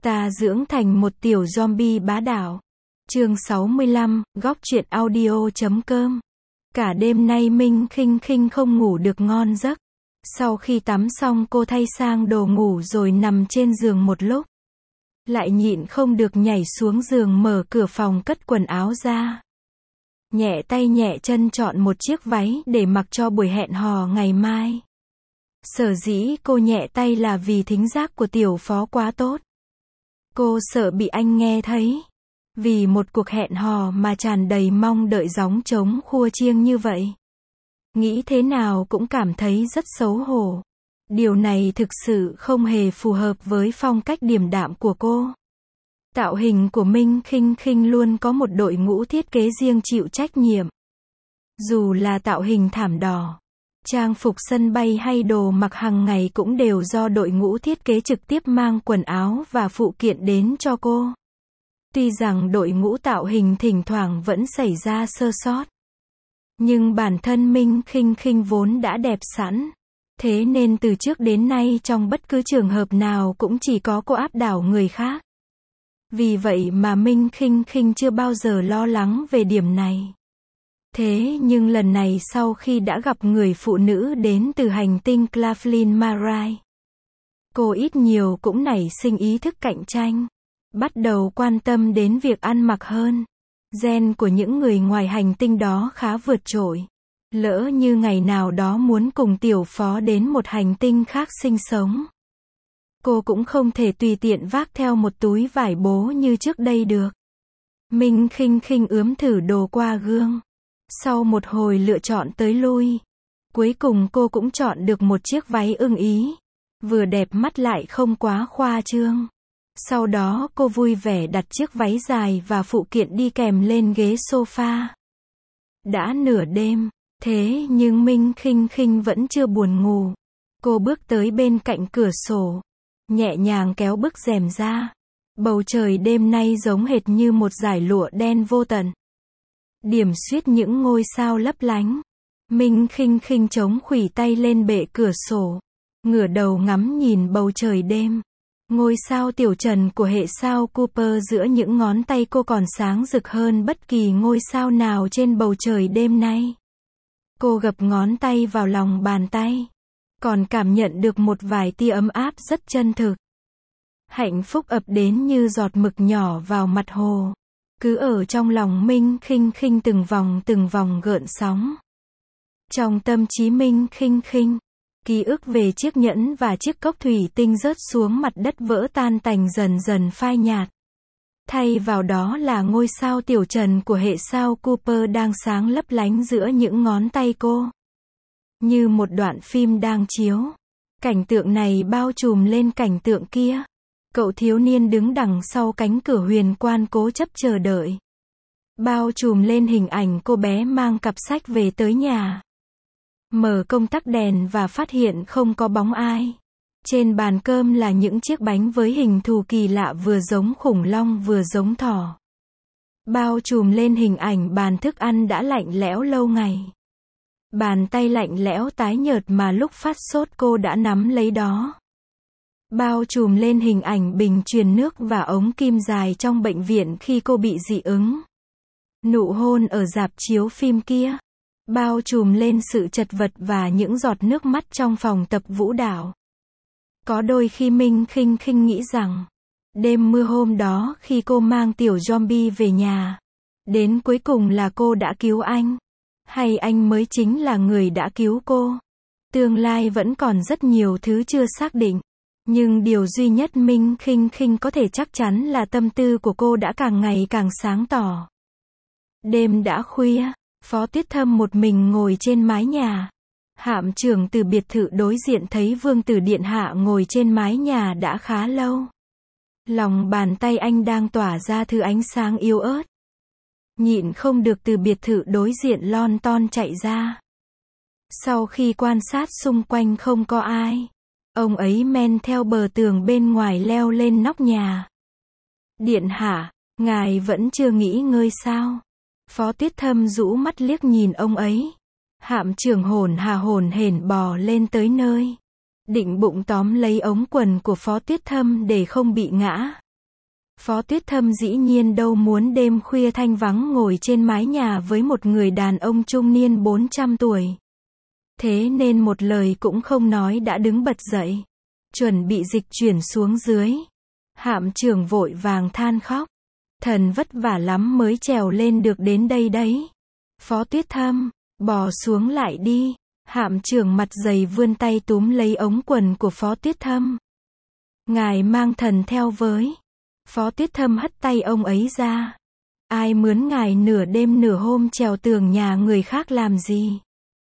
Ta dưỡng thành một tiểu zombie bá đạo. Chương 65, góc truyện audio.com. Cả đêm nay Minh Khinh Khinh không ngủ được ngon giấc. Sau khi tắm xong cô thay sang đồ ngủ rồi nằm trên giường một lúc. Lại nhịn không được nhảy xuống giường mở cửa phòng cất quần áo ra. Nhẹ tay nhẹ chân chọn một chiếc váy để mặc cho buổi hẹn hò ngày mai. Sở dĩ cô nhẹ tay là vì thính giác của tiểu phó quá tốt. Cô sợ bị anh nghe thấy. Vì một cuộc hẹn hò mà tràn đầy mong đợi gióng trống khua chiêng như vậy. Nghĩ thế nào cũng cảm thấy rất xấu hổ. Điều này thực sự không hề phù hợp với phong cách điềm đạm của cô. Tạo hình của Minh Khinh Khinh luôn có một đội ngũ thiết kế riêng chịu trách nhiệm. Dù là tạo hình thảm đỏ, trang phục sân bay hay đồ mặc hàng ngày cũng đều do đội ngũ thiết kế trực tiếp mang quần áo và phụ kiện đến cho cô. Tuy rằng đội ngũ tạo hình thỉnh thoảng vẫn xảy ra sơ sót, nhưng bản thân Minh Khinh Khinh vốn đã đẹp sẵn. Thế nên từ trước đến nay trong bất cứ trường hợp nào cũng chỉ có cô áp đảo người khác. Vì vậy mà Minh Khinh Khinh chưa bao giờ lo lắng về điểm này. Thế nhưng lần này sau khi đã gặp người phụ nữ đến từ hành tinh Claflin Marai, cô ít nhiều cũng nảy sinh ý thức cạnh tranh. Bắt đầu quan tâm đến việc ăn mặc hơn. Gen của những người ngoài hành tinh đó khá vượt trội. Lỡ như ngày nào đó muốn cùng tiểu phó đến một hành tinh khác sinh sống, cô cũng không thể tùy tiện vác theo một túi vải bố như trước đây được. Minh Khinh Khinh ướm thử đồ qua gương. Sau một hồi lựa chọn tới lui, cuối cùng cô cũng chọn được một chiếc váy ưng ý. Vừa đẹp mắt lại không quá khoa trương. Sau đó cô vui vẻ đặt chiếc váy dài và phụ kiện đi kèm lên ghế sofa. Đã nửa đêm, thế nhưng Minh Khinh Khinh vẫn chưa buồn ngủ. Cô bước tới bên cạnh cửa sổ, nhẹ nhàng kéo bức rèm ra. Bầu trời đêm nay giống hệt như một dải lụa đen vô tận. Điểm xuyết những ngôi sao lấp lánh. Minh Khinh Khinh chống khuỷu tay lên bệ cửa sổ, ngửa đầu ngắm nhìn bầu trời đêm. Ngôi sao tiểu trần của hệ sao Cooper giữa những ngón tay cô còn sáng rực hơn bất kỳ ngôi sao nào trên bầu trời đêm nay. Cô gập ngón tay vào lòng bàn tay, còn cảm nhận được một vài tia ấm áp rất chân thực. Hạnh phúc ập đến như giọt mực nhỏ vào mặt hồ, cứ ở trong lòng Minh Khinh Khinh từng vòng gợn sóng. Trong tâm trí Minh Khinh Khinh, ký ức về chiếc nhẫn và chiếc cốc thủy tinh rớt xuống mặt đất vỡ tan tành dần dần phai nhạt. Thay vào đó là ngôi sao tiểu trần của hệ sao Cooper đang sáng lấp lánh giữa những ngón tay cô. Như một đoạn phim đang chiếu. Cảnh tượng này bao trùm lên cảnh tượng kia. Cậu thiếu niên đứng đằng sau cánh cửa huyền quan cố chấp chờ đợi. Bao trùm lên hình ảnh cô bé mang cặp sách về tới nhà. Mở công tắc đèn và phát hiện không có bóng ai. Trên bàn cơm là những chiếc bánh với hình thù kỳ lạ vừa giống khủng long vừa giống thỏ. Bao trùm lên hình ảnh bàn thức ăn đã lạnh lẽo lâu ngày. Bàn tay lạnh lẽo tái nhợt mà lúc phát sốt cô đã nắm lấy đó. Bao trùm lên hình ảnh bình truyền nước và ống kim dài trong bệnh viện khi cô bị dị ứng. Nụ hôn ở rạp chiếu phim kia. Bao trùm lên sự chật vật và những giọt nước mắt trong phòng tập vũ đạo. Có đôi khi Minh Khinh Khinh nghĩ rằng, đêm mưa hôm đó khi cô mang tiểu zombie về nhà, đến cuối cùng là cô đã cứu anh, hay anh mới chính là người đã cứu cô. Tương lai vẫn còn rất nhiều thứ chưa xác định, nhưng điều duy nhất Minh Khinh Khinh có thể chắc chắn là tâm tư của cô đã càng ngày càng sáng tỏ. Đêm đã khuya, Phó Tuyết Thâm một mình ngồi trên mái nhà. Hạm trưởng từ biệt thự đối diện thấy Vương tử điện hạ ngồi trên mái nhà đã khá lâu. Lòng bàn tay anh đang tỏa ra thứ ánh sáng yếu ớt. Nhịn không được từ biệt thự đối diện lon ton chạy ra. Sau khi quan sát xung quanh không có ai, ông ấy men theo bờ tường bên ngoài leo lên nóc nhà. Điện hạ, ngài vẫn chưa nghỉ ngơi sao? Phó Tuyết Thâm rũ mắt liếc nhìn ông ấy. Hạm trưởng hồn hển bò lên tới nơi. Định bụng tóm lấy ống quần của Phó Tuyết Thâm để không bị ngã. Phó Tuyết Thâm dĩ nhiên đâu muốn đêm khuya thanh vắng ngồi trên mái nhà với một người đàn ông trung niên 400 tuổi. Thế nên một lời cũng không nói đã đứng bật dậy, chuẩn bị dịch chuyển xuống dưới. Hạm trưởng vội vàng than khóc. Thần vất vả lắm mới trèo lên được đến đây đấy. Phó Tuyết Thâm, bò xuống lại đi. Hạm trưởng mặt dày vươn tay túm lấy ống quần của Phó Tuyết Thâm. Ngài mang thần theo với. Phó Tuyết Thâm hất tay ông ấy ra. Ai mướn ngài nửa đêm nửa hôm trèo tường nhà người khác làm gì?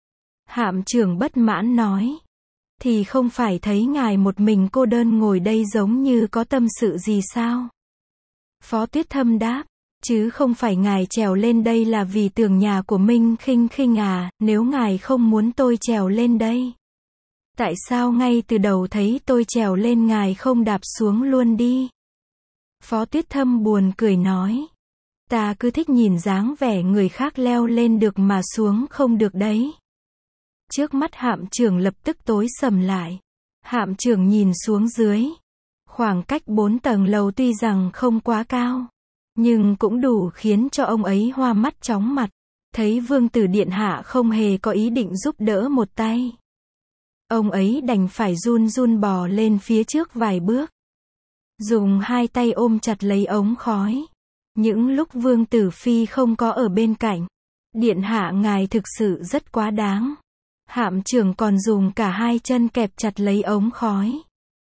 Hạm trưởng bất mãn nói. Thì không phải thấy ngài một mình cô đơn ngồi đây giống như có tâm sự gì sao? Phó Tuyết Thâm đáp. Chứ không phải ngài trèo lên đây là vì tường nhà của Minh Khinh Khinh à, nếu ngài không muốn tôi trèo lên đây. Tại sao ngay từ đầu thấy tôi trèo lên ngài không đạp xuống luôn đi? Phó Tuyết Thâm buồn cười nói. Ta cứ thích nhìn dáng vẻ người khác leo lên được mà xuống không được đấy. Trước mắt hạm trưởng lập tức tối sầm lại. Hạm trưởng nhìn xuống dưới. Khoảng cách 4 tầng lầu tuy rằng không quá cao, nhưng cũng đủ khiến cho ông ấy hoa mắt chóng mặt. Thấy Vương tử điện hạ không hề có ý định giúp đỡ một tay, ông ấy đành phải run run bò lên phía trước vài bước, dùng hai tay ôm chặt lấy ống khói. Những lúc Vương tử phi không có ở bên cạnh, điện hạ ngài thực sự rất quá đáng. Hạm trưởng còn dùng cả hai chân kẹp chặt lấy ống khói.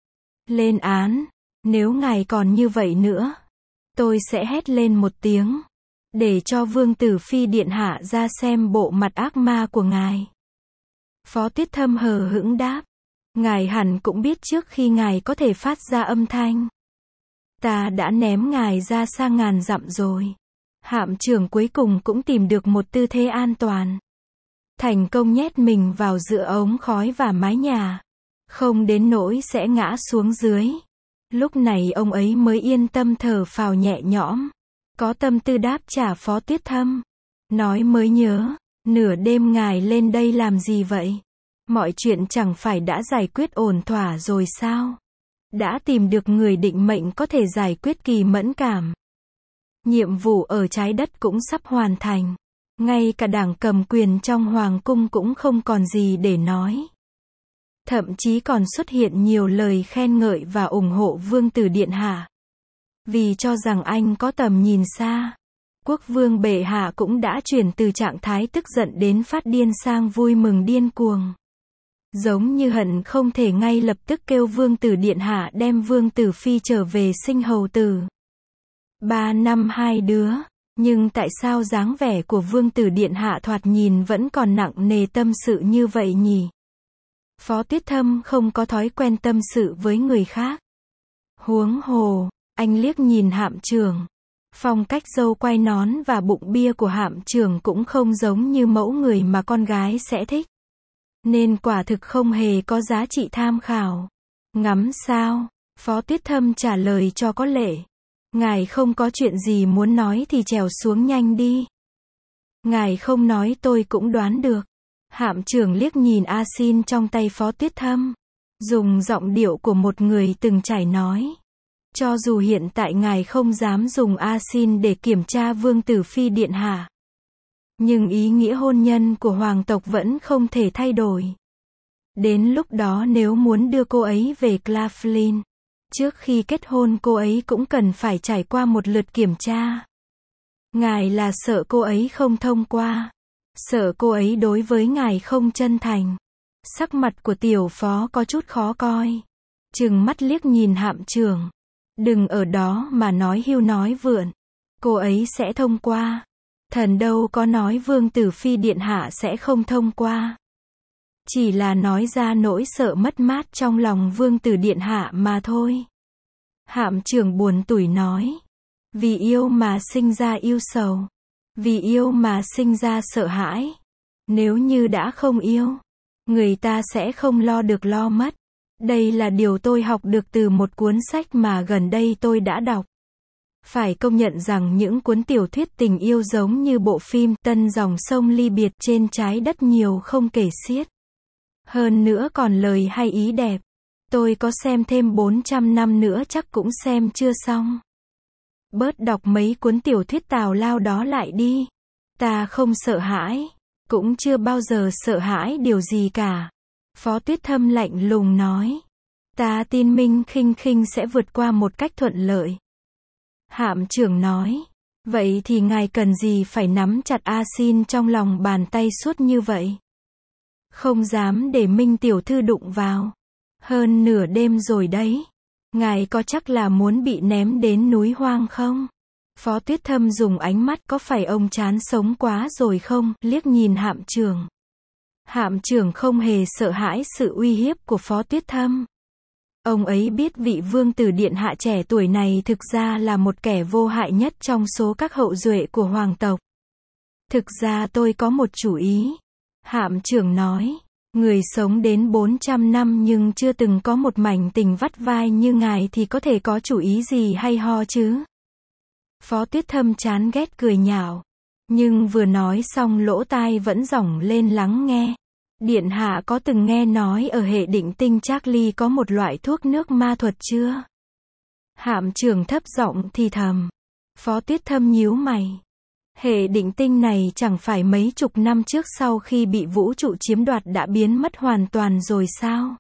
Lên án, nếu ngài còn như vậy nữa, tôi sẽ hét lên một tiếng, để cho Vương tử phi điện hạ ra xem bộ mặt ác ma của ngài. Phó Tuyết Thâm hờ hững đáp. Ngài hẳn cũng biết trước khi ngài có thể phát ra âm thanh, ta đã ném ngài ra xa ngàn dặm rồi. Hạm trưởng cuối cùng cũng tìm được một tư thế an toàn, thành công nhét mình vào giữa ống khói và mái nhà, không đến nỗi sẽ ngã xuống dưới. Lúc này ông ấy mới yên tâm thở phào nhẹ nhõm, có tâm tư đáp trả Phó Tuyết Thâm. Nói mới nhớ, nửa đêm ngài lên đây làm gì vậy? Mọi chuyện chẳng phải đã giải quyết ổn thỏa rồi sao? Đã tìm được người định mệnh có thể giải quyết kỳ mẫn cảm. Nhiệm vụ ở trái đất cũng sắp hoàn thành. Ngay cả đảng cầm quyền trong hoàng cung cũng không còn gì để nói. Thậm chí còn xuất hiện nhiều lời khen ngợi và ủng hộ Vương tử điện hạ. Vì cho rằng anh có tầm nhìn xa, Quốc vương bệ hạ cũng đã chuyển từ trạng thái tức giận đến phát điên sang vui mừng điên cuồng. Giống như hận không thể ngay lập tức kêu Vương tử điện hạ đem Vương tử phi trở về sinh hầu tử. 3 năm 2 đứa. Nhưng tại sao dáng vẻ của Vương tử điện hạ thoạt nhìn vẫn còn nặng nề tâm sự như vậy nhỉ? Phó Tuyết Thâm không có thói quen tâm sự với người khác. Huống hồ, anh liếc nhìn hạm trưởng. Phong cách râu quai nón và bụng bia của hạm trưởng cũng không giống như mẫu người mà con gái sẽ thích. Nên quả thực không hề có giá trị tham khảo. Ngắm sao? Phó Tuyết Thâm trả lời cho có lệ. Ngài không có chuyện gì muốn nói thì trèo xuống nhanh đi. Ngài không nói tôi cũng đoán được. Hạm trưởng liếc nhìn A Xin trong tay Phó Tuyết Thâm, dùng giọng điệu của một người từng trải nói. Cho dù hiện tại ngài không dám dùng A Xin để kiểm tra Vương tử phi điện hạ, nhưng ý nghĩa hôn nhân của hoàng tộc vẫn không thể thay đổi. Đến lúc đó nếu muốn đưa cô ấy về Claflin, trước khi kết hôn cô ấy cũng cần phải trải qua một lượt kiểm tra. Ngài là sợ cô ấy không thông qua, sợ cô ấy đối với ngài không chân thành. Sắc mặt của tiểu phó có chút khó coi, trừng mắt liếc nhìn hạm trưởng. Đừng ở đó mà nói hưu nói vượn. Cô ấy sẽ thông qua. Thần đâu có nói Vương tử phi điện hạ sẽ không thông qua. Chỉ là nói ra nỗi sợ mất mát trong lòng Vương tử điện hạ mà thôi. Hạm trưởng buồn tủi nói. Vì yêu mà sinh ra yêu sầu. Vì yêu mà sinh ra sợ hãi. Nếu như đã không yêu, người ta sẽ không lo được lo mất. Đây là điều tôi học được từ một cuốn sách mà gần đây tôi đã đọc. Phải công nhận rằng những cuốn tiểu thuyết tình yêu giống như bộ phim Tân dòng sông ly biệt trên trái đất nhiều không kể xiết. Hơn nữa còn lời hay ý đẹp. Tôi có xem thêm 400 năm nữa chắc cũng xem chưa xong. Bớt đọc mấy cuốn tiểu thuyết tào lao đó lại đi. Ta không sợ hãi, cũng chưa bao giờ sợ hãi điều gì cả. Phó Tuyết Thâm lạnh lùng nói. Ta tin Minh Khinh Khinh sẽ vượt qua một cách thuận lợi. Hạm trưởng nói. Vậy thì ngài cần gì phải nắm chặt A Xin trong lòng bàn tay suốt như vậy? Không dám để Minh tiểu thư đụng vào. Hơn nửa đêm rồi đấy. Ngài có chắc là muốn bị ném đến núi hoang không? Phó Tuyết Thâm dùng ánh mắt có phải ông chán sống quá rồi không, liếc nhìn Hạm trưởng. Hạm trưởng không hề sợ hãi sự uy hiếp của Phó Tuyết Thâm. Ông ấy biết vị vương tử điện hạ trẻ tuổi này thực ra là một kẻ vô hại nhất trong số các hậu duệ của hoàng tộc. Thực ra tôi có một chủ ý. Hạm trưởng nói. Người sống đến 400 năm nhưng chưa từng có một mảnh tình vắt vai như ngài thì có thể có chủ ý gì hay ho chứ? Phó Tuyết Thâm chán ghét cười nhạo. Nhưng vừa nói xong lỗ tai vẫn dỏng lên lắng nghe. Điện hạ có từng nghe nói ở hệ định tinh Charlie có một loại thuốc nước ma thuật chưa? Hạm trưởng thấp giọng thì thầm. Phó Tuyết Thâm nhíu mày. Hệ định tinh này chẳng phải mấy chục năm trước sau khi bị vũ trụ chiếm đoạt đã biến mất hoàn toàn rồi sao?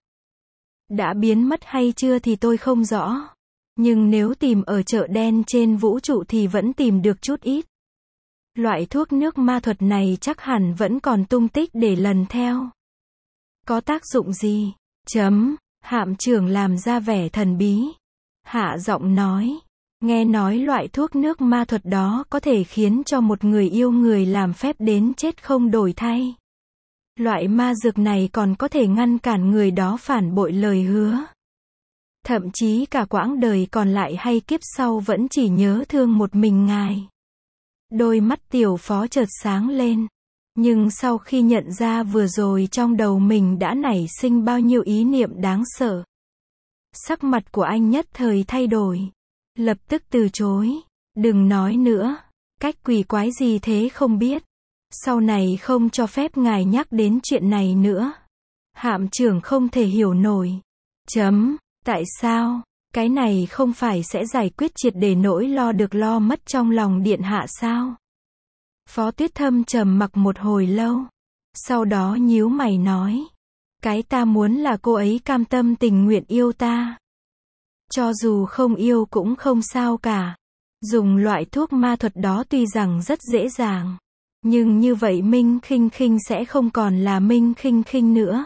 Đã biến mất hay chưa thì tôi không rõ. Nhưng nếu tìm ở chợ đen trên vũ trụ thì vẫn tìm được chút ít. Loại thuốc nước ma thuật này chắc hẳn vẫn còn tung tích để lần theo. Có tác dụng gì? Hạm trưởng làm ra vẻ thần bí. Hạ giọng nói. Nghe nói loại thuốc nước ma thuật đó có thể khiến cho một người yêu người làm phép đến chết không đổi thay. Loại ma dược này còn có thể ngăn cản người đó phản bội lời hứa. Thậm chí cả quãng đời còn lại hay kiếp sau vẫn chỉ nhớ thương một mình ngài. Đôi mắt tiểu phó chợt sáng lên. Nhưng sau khi nhận ra vừa rồi trong đầu mình đã nảy sinh bao nhiêu ý niệm đáng sợ. Sắc mặt của anh nhất thời thay đổi. Lập tức từ chối. Đừng nói nữa. Cách quỷ quái gì thế không biết. Sau này không cho phép ngài nhắc đến chuyện này nữa. Hạm trưởng không thể hiểu nổi. Tại sao? Cái này không phải sẽ giải quyết triệt để nỗi lo được lo mất trong lòng điện hạ sao? Phó Tuyết Thâm trầm mặc một hồi lâu. Sau đó nhíu mày nói. Cái ta muốn là cô ấy cam tâm tình nguyện yêu ta. Cho dù không yêu cũng không sao cả. Dùng loại thuốc ma thuật đó tuy rằng rất dễ dàng. Nhưng như vậy Minh Khinh Khinh sẽ không còn là Minh Khinh Khinh nữa.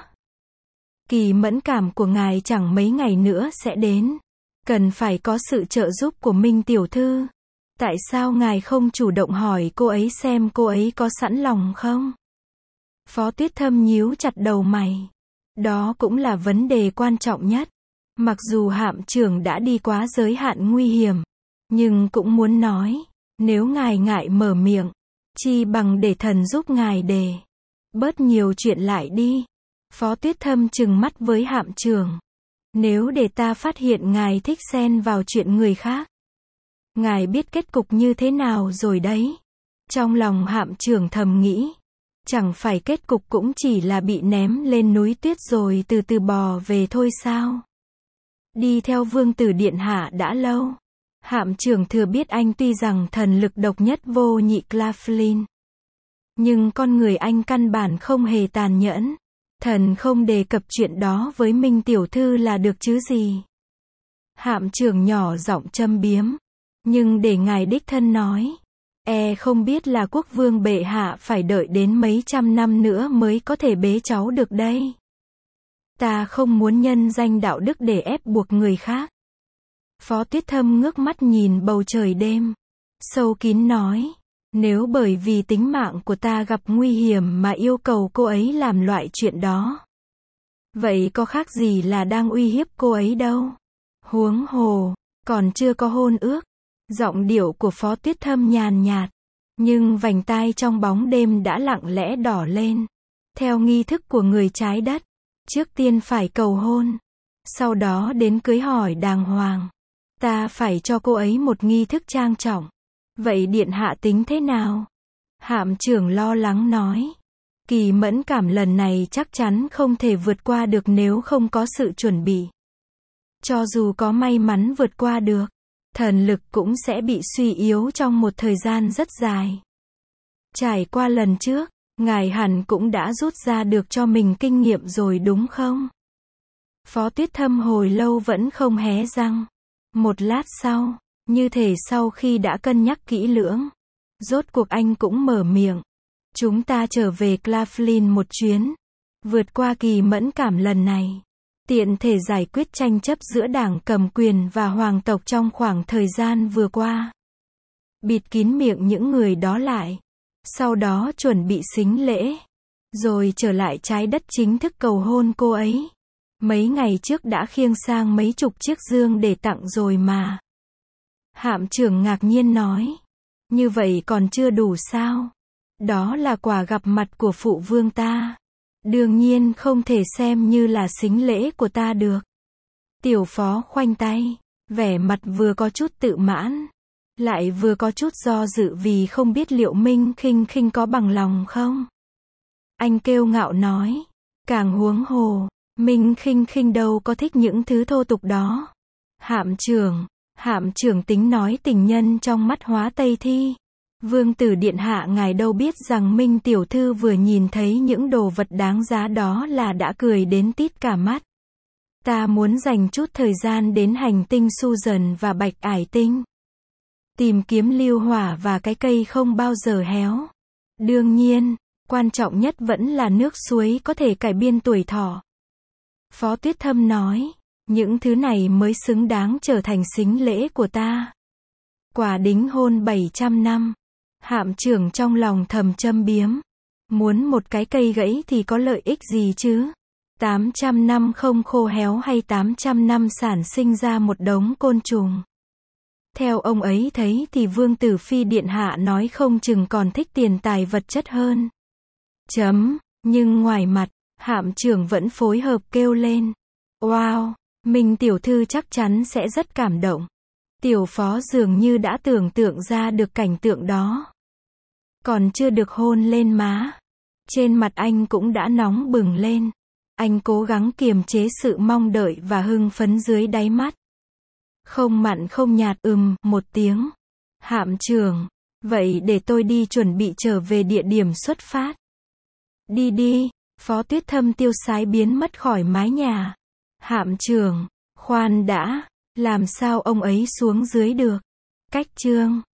Kỳ mẫn cảm của ngài chẳng mấy ngày nữa sẽ đến. Cần phải có sự trợ giúp của Minh tiểu thư. Tại sao ngài không chủ động hỏi cô ấy xem cô ấy có sẵn lòng không? Phó Tuyết Thâm nhíu chặt đầu mày. Đó cũng là vấn đề quan trọng nhất. Mặc dù hạm trưởng đã đi quá giới hạn nguy hiểm. Nhưng cũng muốn nói. Nếu ngài ngại mở miệng. Chi bằng để thần giúp ngài đề. Bớt nhiều chuyện lại đi. Phó Tuyết Thâm trừng mắt với hạm trưởng. Nếu để ta phát hiện ngài thích xen vào chuyện người khác. Ngài biết kết cục như thế nào rồi đấy. Trong lòng hạm trưởng thầm nghĩ. Chẳng phải kết cục cũng chỉ là bị ném lên núi tuyết rồi từ từ bò về thôi sao? Đi theo vương tử điện hạ đã lâu. Hạm trưởng thừa biết anh tuy rằng thần lực độc nhất vô nhị Claflin. Nhưng con người anh căn bản không hề tàn nhẫn. Thần không đề cập chuyện đó với Minh tiểu thư là được chứ gì. Hạm trưởng nhỏ giọng châm biếm. Nhưng để ngài đích thân nói. Không biết là quốc vương bệ hạ phải đợi đến mấy trăm năm nữa mới có thể bế cháu được đây. Ta không muốn nhân danh đạo đức để ép buộc người khác. Phó Tuyết Thâm ngước mắt nhìn bầu trời đêm. Sâu kín nói. Nếu bởi vì tính mạng của ta gặp nguy hiểm mà yêu cầu cô ấy làm loại chuyện đó. Vậy có khác gì là đang uy hiếp cô ấy đâu. Huống hồ, còn chưa có hôn ước. Giọng điệu của Phó Tuyết Thâm nhàn nhạt. Nhưng vành tai trong bóng đêm đã lặng lẽ đỏ lên. Theo nghi thức của người trái đất. Trước tiên phải cầu hôn. Sau đó đến cưới hỏi đàng hoàng. Ta phải cho cô ấy một nghi thức trang trọng. Vậy điện hạ tính thế nào? Hạm trưởng lo lắng nói. Kỳ mẫn cảm lần này chắc chắn không thể vượt qua được nếu không có sự chuẩn bị. Cho dù có may mắn vượt qua được. thần lực cũng sẽ bị suy yếu trong một thời gian rất dài. Trải qua lần trước, ngài hẳn cũng đã rút ra được cho mình kinh nghiệm rồi đúng không? Phó Tuyết Thâm hồi lâu vẫn không hé răng. Một lát sau, như thể sau khi đã cân nhắc kỹ lưỡng, rốt cuộc anh cũng mở miệng. Chúng ta trở về Claflin một chuyến. Vượt qua kỳ mẫn cảm lần này. Tiện thể giải quyết tranh chấp giữa đảng cầm quyền và hoàng tộc trong khoảng thời gian vừa qua. Bịt kín miệng những người đó lại. Sau đó chuẩn bị sính lễ. Rồi trở lại trái đất chính thức cầu hôn cô ấy. Mấy ngày trước đã khiêng sang mấy chục chiếc dương để tặng rồi mà. Hạm trưởng ngạc nhiên nói. Như vậy còn chưa đủ sao? Đó là quà gặp mặt của phụ vương ta. Đương nhiên không thể xem như là sính lễ của ta được. Tiểu phó khoanh tay, vẻ mặt vừa có chút tự mãn, lại vừa có chút do dự vì không biết liệu Minh Khinh Khinh có bằng lòng không. Anh kiêu ngạo nói, càng huống hồ, Minh Khinh Khinh đâu có thích những thứ thô tục đó. Hạm trưởng tính nói tình nhân trong mắt hóa Tây Thi. Vương tử điện hạ ngài đâu biết rằng Minh tiểu thư vừa nhìn thấy những đồ vật đáng giá đó là đã cười đến tít cả mắt. Ta muốn dành chút thời gian đến hành tinh Susan và Bạch Ải Tinh. Tìm kiếm lưu hỏa và cái cây không bao giờ héo. Đương nhiên, quan trọng nhất vẫn là nước suối có thể cải biên tuổi thọ. Phó Tuyết Thâm nói, những thứ này mới xứng đáng trở thành sính lễ của ta. Quả đính hôn 700 năm. Hạm trưởng trong lòng thầm châm biếm. Muốn một cái cây gãy thì có lợi ích gì chứ? 800 năm không khô héo hay 800 năm sản sinh ra một đống côn trùng? Theo ông ấy thấy thì Vương Tử Phi điện hạ nói không chừng còn thích tiền tài vật chất hơn. Nhưng ngoài mặt, hạm trưởng vẫn phối hợp kêu lên. Wow, Minh tiểu thư chắc chắn sẽ rất cảm động. Tiểu phó dường như đã tưởng tượng ra được cảnh tượng đó. Còn chưa được hôn lên má. Trên mặt anh cũng đã nóng bừng lên. Anh cố gắng kiềm chế sự mong đợi và hưng phấn dưới đáy mắt. Không mặn không nhạt một tiếng. Hạm trưởng, vậy để tôi đi chuẩn bị trở về địa điểm xuất phát. Đi, Phó Tuyết Thâm tiêu sái biến mất khỏi mái nhà. Hạm trưởng, khoan đã, làm sao ông ấy xuống dưới được? Cách chương